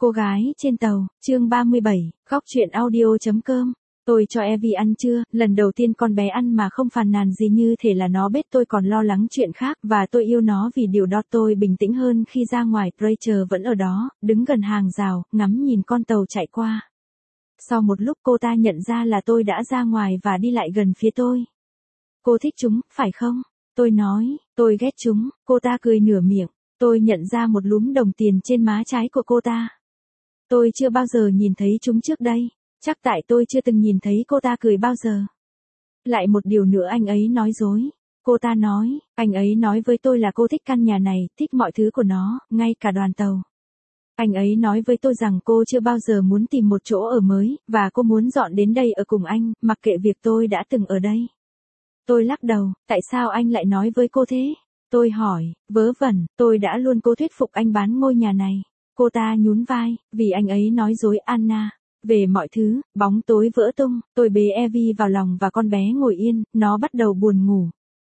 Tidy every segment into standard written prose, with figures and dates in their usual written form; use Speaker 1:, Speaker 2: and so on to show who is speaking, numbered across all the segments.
Speaker 1: Cô gái trên tàu, chương 37, góc truyện audio.com. Tôi cho Evie ăn trưa, lần đầu tiên con bé ăn mà không phàn nàn gì, như thể là nó biết tôi còn lo lắng chuyện khác, và tôi yêu nó vì điều đó. Tôi bình tĩnh hơn khi ra ngoài. Rachel vẫn ở đó, đứng gần hàng rào, ngắm nhìn con tàu chạy qua. Sau một lúc cô ta nhận ra là tôi đã ra ngoài và đi lại gần phía tôi. Cô thích chúng, phải không? Tôi nói, tôi ghét chúng. Cô ta cười nửa miệng. Tôi nhận ra một lúm đồng tiền trên má trái của cô ta. Tôi chưa bao giờ nhìn thấy chúng trước đây. Chắc tại tôi chưa từng nhìn thấy cô ta cười bao giờ. Lại một điều nữa, anh ấy nói dối. Cô ta nói, anh ấy nói với tôi là cô thích căn nhà này, thích mọi thứ của nó, ngay cả đoàn tàu. Anh ấy nói với tôi rằng cô chưa bao giờ muốn tìm một chỗ ở mới, và cô muốn dọn đến đây ở cùng anh, mặc kệ việc tôi đã từng ở đây. Tôi lắc đầu, tại sao anh lại nói với cô thế? Tôi hỏi, vớ vẩn, tôi đã luôn cố thuyết phục anh bán ngôi nhà này. Cô ta nhún vai, vì anh ấy nói dối Anna. Về mọi thứ, bóng tối vỡ tung, tôi bế Evie vào lòng và con bé ngồi yên, nó bắt đầu buồn ngủ.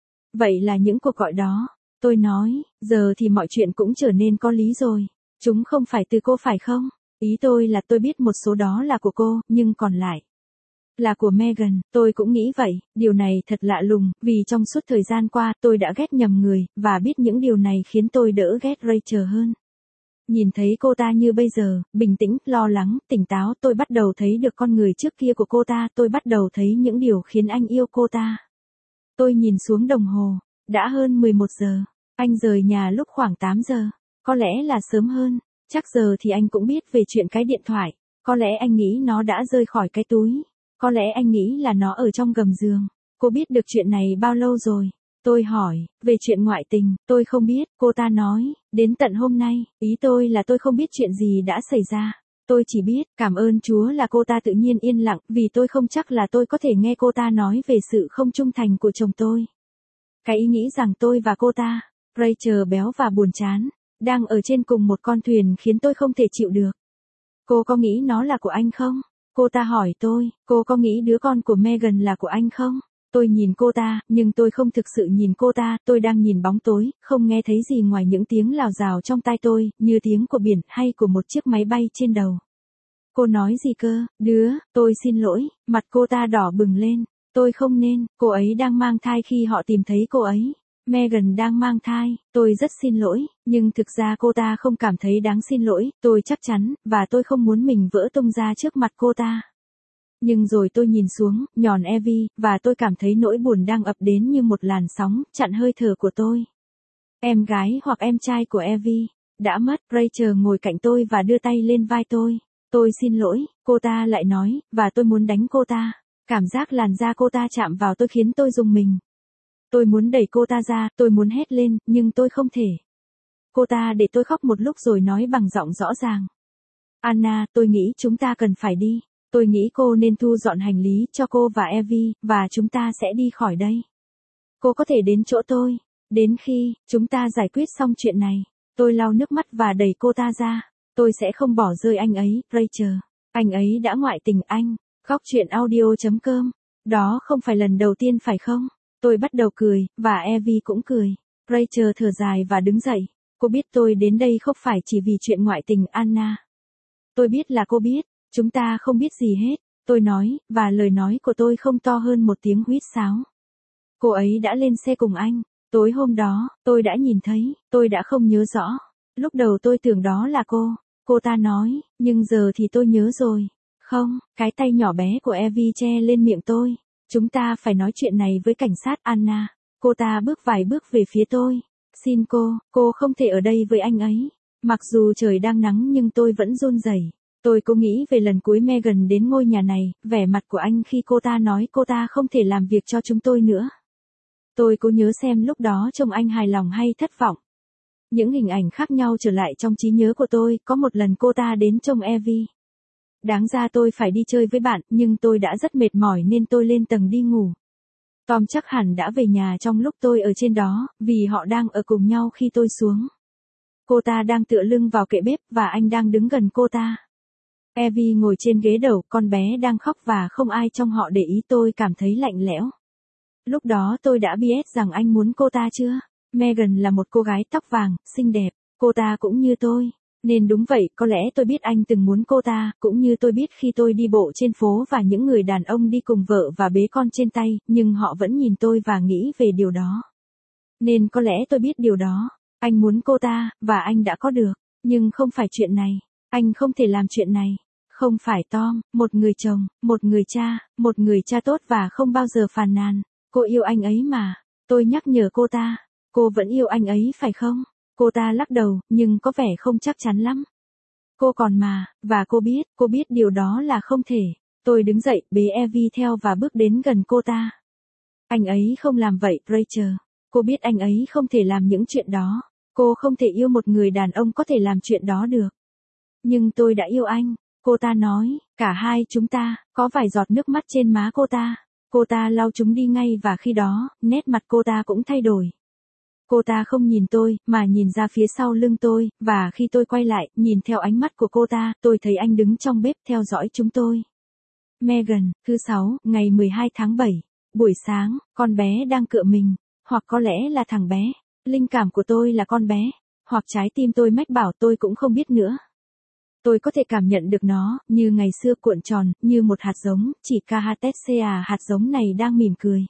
Speaker 1: Vậy là những cuộc gọi đó, tôi nói, giờ thì mọi chuyện cũng trở nên có lý rồi. Chúng không phải từ cô phải không? Ý tôi là tôi biết một số đó là của cô, nhưng còn lại là của Megan. Tôi cũng nghĩ vậy. Điều này thật lạ lùng, vì trong suốt thời gian qua tôi đã ghét nhầm người, và biết những điều này khiến tôi đỡ ghét Rachel hơn. Nhìn thấy cô ta như bây giờ, bình tĩnh, lo lắng, tỉnh táo, tôi bắt đầu thấy được con người trước kia của cô ta. Tôi bắt đầu thấy những điều khiến anh yêu cô ta. Tôi nhìn xuống đồng hồ. Đã hơn 11 giờ. Anh rời nhà lúc khoảng 8 giờ. Có lẽ là sớm hơn. Chắc giờ thì anh cũng biết về chuyện cái điện thoại. Có lẽ anh nghĩ nó đã rơi khỏi cái túi. Có lẽ anh nghĩ là nó ở trong gầm giường. Cô biết được chuyện này bao lâu rồi? Tôi hỏi, về chuyện ngoại tình, tôi không biết. Cô ta nói, đến tận hôm nay, ý tôi là tôi không biết chuyện gì đã xảy ra. Tôi chỉ biết, cảm ơn Chúa là cô ta tự nhiên yên lặng, vì tôi không chắc là tôi có thể nghe cô ta nói về sự không trung thành của chồng tôi. Cái ý nghĩ rằng tôi và cô ta, Rachel béo và buồn chán, đang ở trên cùng một con thuyền khiến tôi không thể chịu được. Cô có nghĩ nó là của anh không? Cô ta hỏi tôi, cô có nghĩ đứa con của Megan là của anh không? Tôi nhìn cô ta, nhưng tôi không thực sự nhìn cô ta, tôi đang nhìn bóng tối, không nghe thấy gì ngoài những tiếng lào rào trong tai tôi, như tiếng của biển hay của một chiếc máy bay trên đầu. Cô nói gì cơ, tôi xin lỗi, mặt cô ta đỏ bừng lên, tôi không nên, cô ấy đang mang thai khi họ tìm thấy cô ấy. Megan đang mang thai, tôi rất xin lỗi, nhưng thực ra cô ta không cảm thấy đáng xin lỗi, tôi chắc chắn, và tôi không muốn mình vỡ tung ra trước mặt cô ta. Nhưng rồi tôi nhìn xuống, nhòn Evie, và tôi cảm thấy nỗi buồn đang ập đến như một làn sóng, chặn hơi thở của tôi. Em gái hoặc em trai của Evie đã mất. Rachel ngồi cạnh tôi và đưa tay lên vai tôi. Tôi xin lỗi, cô ta lại nói, và tôi muốn đánh cô ta. Cảm giác làn da cô ta chạm vào tôi khiến tôi rùng mình. Tôi muốn đẩy cô ta ra, tôi muốn hét lên, nhưng tôi không thể. Cô ta để tôi khóc một lúc rồi nói bằng giọng rõ ràng. Anna, tôi nghĩ chúng ta cần phải đi. Tôi nghĩ cô nên thu dọn hành lý cho cô và Evie, và chúng ta sẽ đi khỏi đây. Cô có thể đến chỗ tôi. Đến khi chúng ta giải quyết xong chuyện này, tôi lau nước mắt và đẩy cô ta ra. Tôi sẽ không bỏ rơi anh ấy, Rachel. Anh ấy đã ngoại tình anh. Góc truyện audio.com. Đó không phải lần đầu tiên phải không? Tôi bắt đầu cười, và Evie cũng cười. Rachel thở dài và đứng dậy. Cô biết tôi đến đây không phải chỉ vì chuyện ngoại tình Anna. Tôi biết là cô biết. Chúng ta không biết gì hết, tôi nói, và lời nói của tôi không to hơn một tiếng huýt sáo. Cô ấy đã lên xe cùng anh. Tối hôm đó, tôi đã nhìn thấy, tôi đã không nhớ rõ. Lúc đầu tôi tưởng đó là cô. Cô ta nói, nhưng giờ thì tôi nhớ rồi. Không, cái tay nhỏ bé của Evie che lên miệng tôi. Chúng ta phải nói chuyện này với cảnh sát Anna. Cô ta bước vài bước về phía tôi. Xin cô không thể ở đây với anh ấy. Mặc dù trời đang nắng nhưng tôi vẫn run rẩy. Tôi có nghĩ về lần cuối Megan đến ngôi nhà này, vẻ mặt của anh khi cô ta nói cô ta không thể làm việc cho chúng tôi nữa. Tôi cố nhớ xem lúc đó trông anh hài lòng hay thất vọng. Những hình ảnh khác nhau trở lại trong trí nhớ của tôi. Có một lần cô ta đến trông Evie. Đáng ra tôi phải đi chơi với bạn, nhưng tôi đã rất mệt mỏi nên tôi lên tầng đi ngủ. Tom chắc hẳn đã về nhà trong lúc tôi ở trên đó, vì họ đang ở cùng nhau khi tôi xuống. Cô ta đang tựa lưng vào kệ bếp và anh đang đứng gần cô ta. Evie ngồi trên ghế đầu, con bé đang khóc và không ai trong họ để ý. Tôi cảm thấy lạnh lẽo. Lúc đó tôi đã biết rằng anh muốn cô ta chưa? Megan là một cô gái tóc vàng, xinh đẹp. Cô ta cũng như tôi. Nên đúng vậy, có lẽ tôi biết anh từng muốn cô ta, cũng như tôi biết khi tôi đi bộ trên phố và những người đàn ông đi cùng vợ và bế con trên tay, nhưng họ vẫn nhìn tôi và nghĩ về điều đó. Nên có lẽ tôi biết điều đó. Anh muốn cô ta, và anh đã có được. Nhưng không phải chuyện này. Anh không thể làm chuyện này. Không phải Tom, một người chồng, một người cha tốt và không bao giờ phàn nàn. Cô yêu anh ấy mà. Tôi nhắc nhở cô ta. Cô vẫn yêu anh ấy phải không? Cô ta lắc đầu, nhưng có vẻ không chắc chắn lắm. Cô còn mà, và cô biết điều đó là không thể. Tôi đứng dậy, bế Evie theo và bước đến gần cô ta. Anh ấy không làm vậy, Rachel. Cô biết anh ấy không thể làm những chuyện đó. Cô không thể yêu một người đàn ông có thể làm chuyện đó được. Nhưng tôi đã yêu anh, cô ta nói, cả hai chúng ta, có vài giọt nước mắt trên má cô ta. Cô ta lau chúng đi ngay và khi đó, nét mặt cô ta cũng thay đổi. Cô ta không nhìn tôi, mà nhìn ra phía sau lưng tôi, và khi tôi quay lại, nhìn theo ánh mắt của cô ta, tôi thấy anh đứng trong bếp theo dõi chúng tôi. Megan, thứ 6, ngày 12 tháng 7. Buổi sáng, con bé đang cựa mình, hoặc có lẽ là thằng bé. Linh cảm của tôi là con bé, hoặc trái tim tôi mách bảo tôi cũng không biết nữa. Tôi có thể cảm nhận được nó, như ngày xưa cuộn tròn, như một hạt giống, chỉ Kahatesea hạt giống này đang mỉm cười.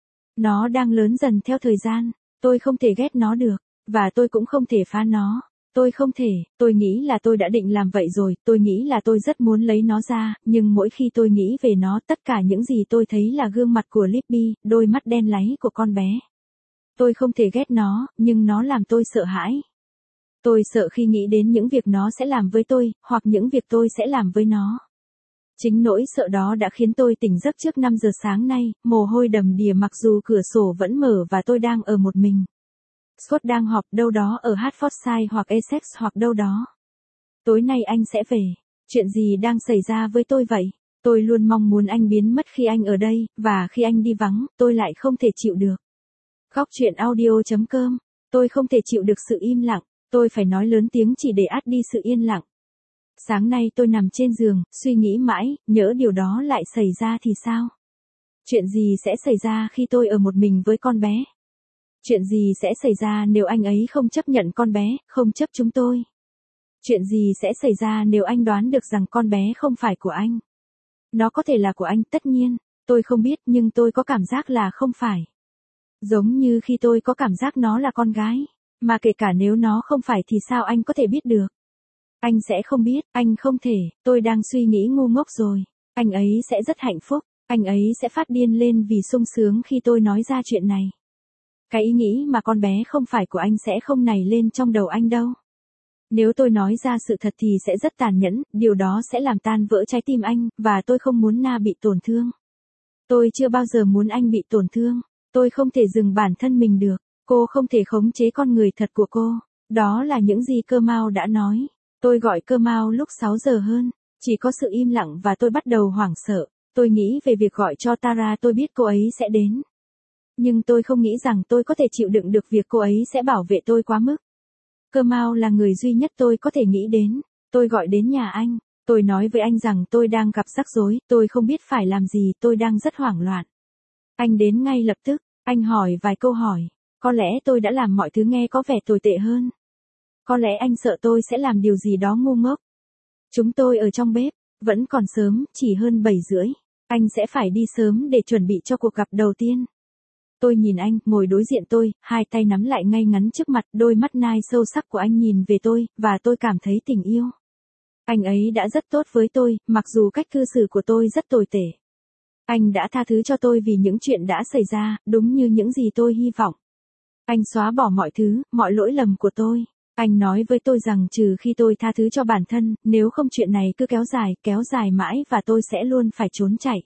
Speaker 1: Nó đang lớn dần theo thời gian, tôi không thể ghét nó được, và tôi cũng không thể phá nó. Tôi không thể, tôi nghĩ là tôi đã định làm vậy rồi, tôi nghĩ là tôi rất muốn lấy nó ra, nhưng mỗi khi tôi nghĩ về nó, tất cả những gì tôi thấy là gương mặt của Libby, đôi mắt đen láy của con bé. Tôi không thể ghét nó, nhưng nó làm tôi sợ hãi. Tôi sợ khi nghĩ đến những việc nó sẽ làm với tôi, hoặc những việc tôi sẽ làm với nó. Chính nỗi sợ đó đã khiến tôi tỉnh giấc trước 5 giờ sáng nay, mồ hôi đầm đìa mặc dù cửa sổ vẫn mở và tôi đang ở một mình. Scott đang họp đâu đó ở Hertfordshire hoặc Essex hoặc đâu đó. Tối nay anh sẽ về. Chuyện gì đang xảy ra với tôi vậy? Tôi luôn mong muốn anh biến mất khi anh ở đây, và khi anh đi vắng, tôi lại không thể chịu được. Góc truyện audio.com. Tôi không thể chịu được sự im lặng. Tôi phải nói lớn tiếng chỉ để át đi sự yên lặng. Sáng nay tôi nằm trên giường, suy nghĩ mãi, nhỡ điều đó lại xảy ra thì sao? Chuyện gì sẽ xảy ra khi tôi ở một mình với con bé? Chuyện gì sẽ xảy ra nếu anh ấy không chấp nhận con bé, không chấp chúng tôi? Chuyện gì sẽ xảy ra nếu anh đoán được rằng con bé không phải của anh? Nó có thể là của anh, tất nhiên. Tôi không biết nhưng tôi có cảm giác là không phải. Giống như khi tôi có cảm giác nó là con gái. Mà kể cả nếu nó không phải thì sao anh có thể biết được? Anh sẽ không biết, anh không thể, tôi đang suy nghĩ ngu ngốc rồi. Anh ấy sẽ rất hạnh phúc, anh ấy sẽ phát điên lên vì sung sướng khi tôi nói ra chuyện này. Cái ý nghĩ mà con bé không phải của anh sẽ không nảy lên trong đầu anh đâu. Nếu tôi nói ra sự thật thì sẽ rất tàn nhẫn, điều đó sẽ làm tan vỡ trái tim anh, và tôi không muốn Na bị tổn thương. Tôi chưa bao giờ muốn anh bị tổn thương, tôi không thể dừng bản thân mình được, cô không thể khống chế con người thật của cô. Đó là những gì Cơ Mao đã nói. Tôi gọi Cơ Mao lúc 6 giờ hơn, chỉ có sự im lặng và tôi bắt đầu hoảng sợ. Tôi nghĩ về việc gọi cho Tara, tôi biết cô ấy sẽ đến. Nhưng tôi không nghĩ rằng tôi có thể chịu đựng được việc cô ấy sẽ bảo vệ tôi quá mức. Cơ Mao là người duy nhất tôi có thể nghĩ đến. Tôi gọi đến nhà anh, tôi nói với anh rằng tôi đang gặp rắc rối, tôi không biết phải làm gì, tôi đang rất hoảng loạn. Anh đến ngay lập tức, anh hỏi vài câu hỏi. Có lẽ tôi đã làm mọi thứ nghe có vẻ tồi tệ hơn. Có lẽ anh sợ tôi sẽ làm điều gì đó ngu ngốc. Chúng tôi ở trong bếp, vẫn còn sớm, chỉ hơn 7:30. Anh sẽ phải đi sớm để chuẩn bị cho cuộc gặp đầu tiên. Tôi nhìn anh, ngồi đối diện tôi, hai tay nắm lại ngay ngắn trước mặt, đôi mắt nai sâu sắc của anh nhìn về tôi, và tôi cảm thấy tình yêu. Anh ấy đã rất tốt với tôi, mặc dù cách cư xử của tôi rất tồi tệ. Anh đã tha thứ cho tôi vì những chuyện đã xảy ra, đúng như những gì tôi hy vọng. Anh xóa bỏ mọi thứ, mọi lỗi lầm của tôi. Anh nói với tôi rằng trừ khi tôi tha thứ cho bản thân, nếu không chuyện này cứ kéo dài mãi và tôi sẽ luôn phải trốn chạy.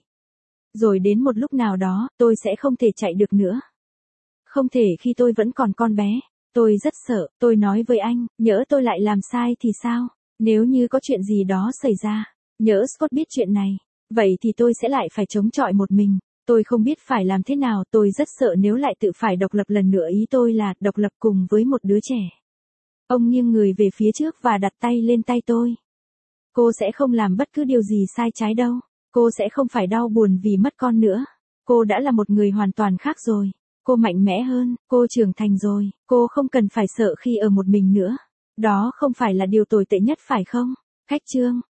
Speaker 1: Rồi đến một lúc nào đó, tôi sẽ không thể chạy được nữa. Không thể khi tôi vẫn còn con bé. Tôi rất sợ, tôi nói với anh, nhỡ tôi lại làm sai thì sao? Nếu như có chuyện gì đó xảy ra, nhỡ Scott biết chuyện này, vậy thì tôi sẽ lại phải chống chọi một mình. Tôi không biết phải làm thế nào, tôi rất sợ nếu lại tự phải độc lập lần nữa, ý tôi là độc lập cùng với một đứa trẻ. Ông nghiêng người về phía trước và đặt tay lên tay tôi. Cô sẽ không làm bất cứ điều gì sai trái đâu. Cô sẽ không phải đau buồn vì mất con nữa. Cô đã là một người hoàn toàn khác rồi. Cô mạnh mẽ hơn, cô trưởng thành rồi, cô không cần phải sợ khi ở một mình nữa. Đó không phải là điều tồi tệ nhất phải không? Khách Trương,